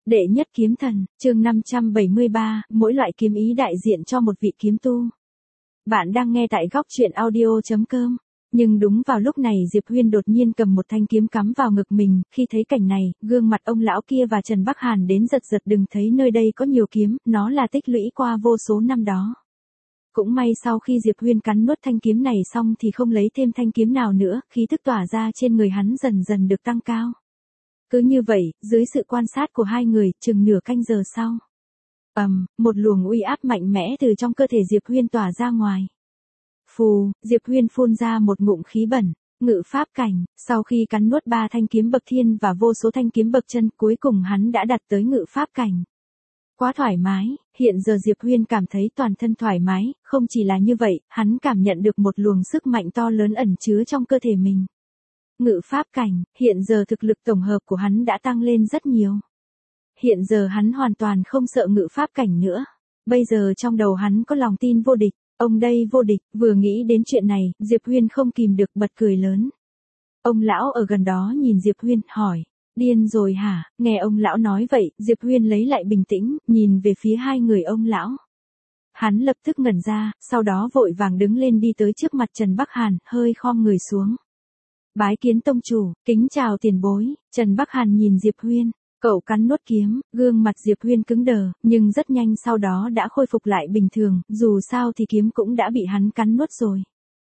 Đệ nhất kiếm thần, chương 573, mỗi loại kiếm ý đại diện cho một vị kiếm tu. Bạn đang nghe tại góc truyện audio.com. Nhưng đúng vào lúc này Diệp Huyên đột nhiên cầm một thanh kiếm cắm vào ngực mình, khi thấy cảnh này, gương mặt ông lão kia và Trần Bắc Hàn đến giật giật đừng thấy nơi đây có nhiều kiếm, nó là tích lũy qua vô số năm đó. Cũng may sau khi Diệp Huyên cắn nuốt thanh kiếm này xong thì không lấy thêm thanh kiếm nào nữa, khí tức tỏa ra trên người hắn dần dần được tăng cao. Cứ như vậy, dưới sự quan sát của hai người, chừng nửa canh giờ sau. Một luồng uy áp mạnh mẽ từ trong cơ thể Diệp Huyên tỏa ra ngoài. Phù, Diệp Huyên phun ra một ngụm khí bẩn, ngự pháp cảnh, sau khi cắn nuốt 3 thanh kiếm bậc thiên và vô số thanh kiếm bậc chân, cuối cùng hắn đã đạt tới ngự pháp cảnh. Quá thoải mái, hiện giờ Diệp Huyên cảm thấy toàn thân thoải mái, không chỉ là như vậy, hắn cảm nhận được một luồng sức mạnh to lớn ẩn chứa trong cơ thể mình. Ngự pháp cảnh, hiện giờ thực lực tổng hợp của hắn đã tăng lên rất nhiều. Hiện giờ hắn hoàn toàn không sợ ngự pháp cảnh nữa. Bây giờ trong đầu hắn có lòng tin vô địch, ông đây vô địch, vừa nghĩ đến chuyện này, Diệp Huyên không kìm được bật cười lớn. Ông lão ở gần đó nhìn Diệp Huyên, hỏi, điên rồi hả? Nghe ông lão nói vậy, Diệp Huyên lấy lại bình tĩnh, nhìn về phía hai người ông lão. Hắn lập tức ngẩn ra, sau đó vội vàng đứng lên đi tới trước mặt Trần Bắc Hàn, hơi khom người xuống. Bái kiến tông chủ, kính chào tiền bối. Trần Bắc Hàn nhìn Diệp Huyên, cậu cắn nuốt kiếm, gương mặt Diệp Huyên cứng đờ, nhưng rất nhanh sau đó đã khôi phục lại bình thường, dù sao thì kiếm cũng đã bị hắn cắn nuốt rồi.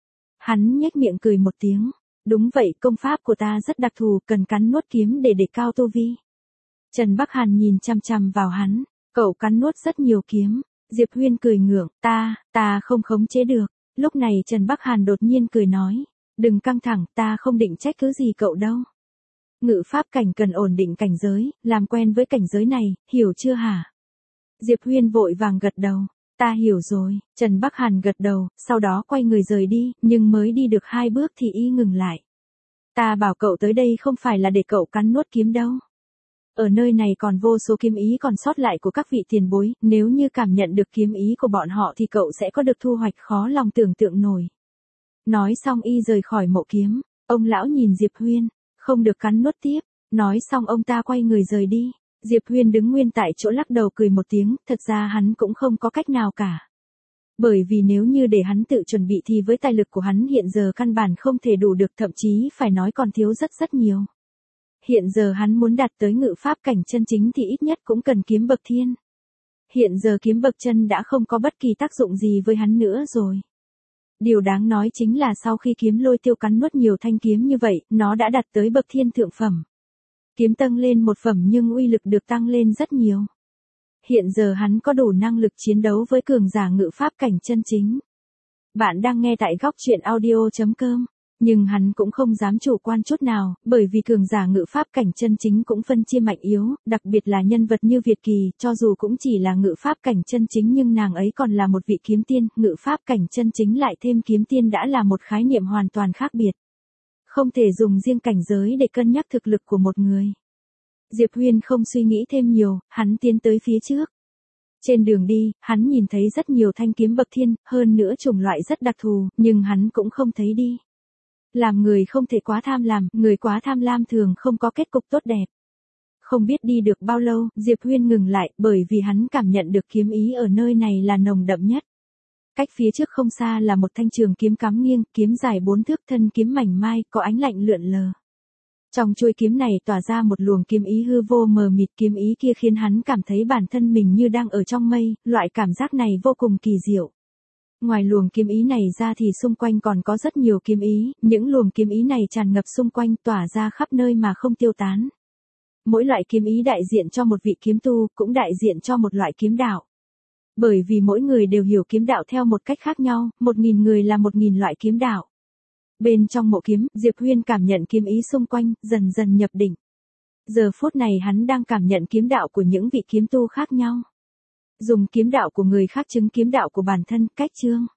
Hắn nhếch miệng cười một tiếng, đúng vậy, công pháp của ta rất đặc thù, cần cắn nuốt kiếm để đề cao tu vi. Trần Bắc Hàn nhìn chằm chằm vào hắn, cậu cắn nuốt rất nhiều kiếm. Diệp Huyên cười ngượng, ta không khống chế được. Lúc này Trần Bắc Hàn đột nhiên cười nói, đừng căng thẳng, ta không định trách cứ gì cậu đâu. Ngự pháp cảnh cần ổn định cảnh giới, làm quen với cảnh giới này, hiểu chưa hả? Diệp Huyên vội vàng gật đầu, ta hiểu rồi. Trần Bắc Hàn gật đầu, sau đó quay người rời đi, nhưng mới đi được 2 bước thì y ngừng lại. Ta bảo cậu tới đây không phải là để cậu cắn nuốt kiếm đâu. Ở nơi này còn vô số kiếm ý còn sót lại của các vị tiền bối, nếu như cảm nhận được kiếm ý của bọn họ thì cậu sẽ có được thu hoạch khó lòng tưởng tượng nổi. Nói xong y rời khỏi mộ kiếm, ông lão nhìn Diệp Huyên, không được cắn nuốt tiếp, nói xong ông ta quay người rời đi. Diệp Huyên đứng nguyên tại chỗ lắc đầu cười một tiếng, thật ra hắn cũng không có cách nào cả. Bởi vì nếu như để hắn tự chuẩn bị thì với tài lực của hắn hiện giờ căn bản không thể đủ được, thậm chí phải nói còn thiếu rất nhiều. Hiện giờ hắn muốn đạt tới ngự pháp cảnh chân chính thì ít nhất cũng cần kiếm bậc thiên. Hiện giờ kiếm bậc chân đã không có bất kỳ tác dụng gì với hắn nữa rồi. Điều đáng nói chính là sau khi kiếm lôi tiêu cắn nuốt nhiều thanh kiếm như vậy, nó đã đạt tới bậc thiên thượng phẩm. Kiếm tăng lên một phẩm nhưng uy lực được tăng lên rất nhiều. Hiện giờ hắn có đủ năng lực chiến đấu với cường giả ngự pháp cảnh chân chính. Bạn đang nghe tại góc truyện audio.com. Nhưng hắn cũng không dám chủ quan chút nào, bởi vì cường giả ngự pháp cảnh chân chính cũng phân chia mạnh yếu, đặc biệt là nhân vật như Việt Kỳ, cho dù cũng chỉ là ngự pháp cảnh chân chính nhưng nàng ấy còn là một vị kiếm tiên, ngự pháp cảnh chân chính lại thêm kiếm tiên đã là một khái niệm hoàn toàn khác biệt. Không thể dùng riêng cảnh giới để cân nhắc thực lực của một người. Diệp Huyên không suy nghĩ thêm nhiều, hắn tiến tới phía trước. Trên đường đi, hắn nhìn thấy rất nhiều thanh kiếm bậc thiên, hơn nữa chủng loại rất đặc thù, nhưng hắn cũng không thấy đi. Làm người không thể quá tham lam, người quá tham lam thường không có kết cục tốt đẹp. Không biết đi được bao lâu, Diệp Huyên ngừng lại, bởi vì hắn cảm nhận được kiếm ý ở nơi này là nồng đậm nhất. Cách phía trước không xa là một thanh trường kiếm cắm nghiêng, kiếm dài 4 thước, thân kiếm mảnh mai, có ánh lạnh lượn lờ. Trong chuôi kiếm này tỏa ra một luồng kiếm ý hư vô mờ mịt, kiếm ý kia khiến hắn cảm thấy bản thân mình như đang ở trong mây, loại cảm giác này vô cùng kỳ diệu. Ngoài luồng kiếm ý này ra thì xung quanh còn có rất nhiều kiếm ý, những luồng kiếm ý này tràn ngập xung quanh tỏa ra khắp nơi mà không tiêu tán. Mỗi loại kiếm ý đại diện cho một vị kiếm tu, cũng đại diện cho một loại kiếm đạo. Bởi vì mỗi người đều hiểu kiếm đạo theo một cách khác nhau, 1000 người là 1000 loại kiếm đạo. Bên trong mộ kiếm, Diệp Huyên cảm nhận kiếm ý xung quanh, dần dần nhập định. Giờ phút này hắn đang cảm nhận kiếm đạo của những vị kiếm tu khác nhau. Dùng kiếm đạo của người khác chứng kiếm đạo của bản thân, cách chương.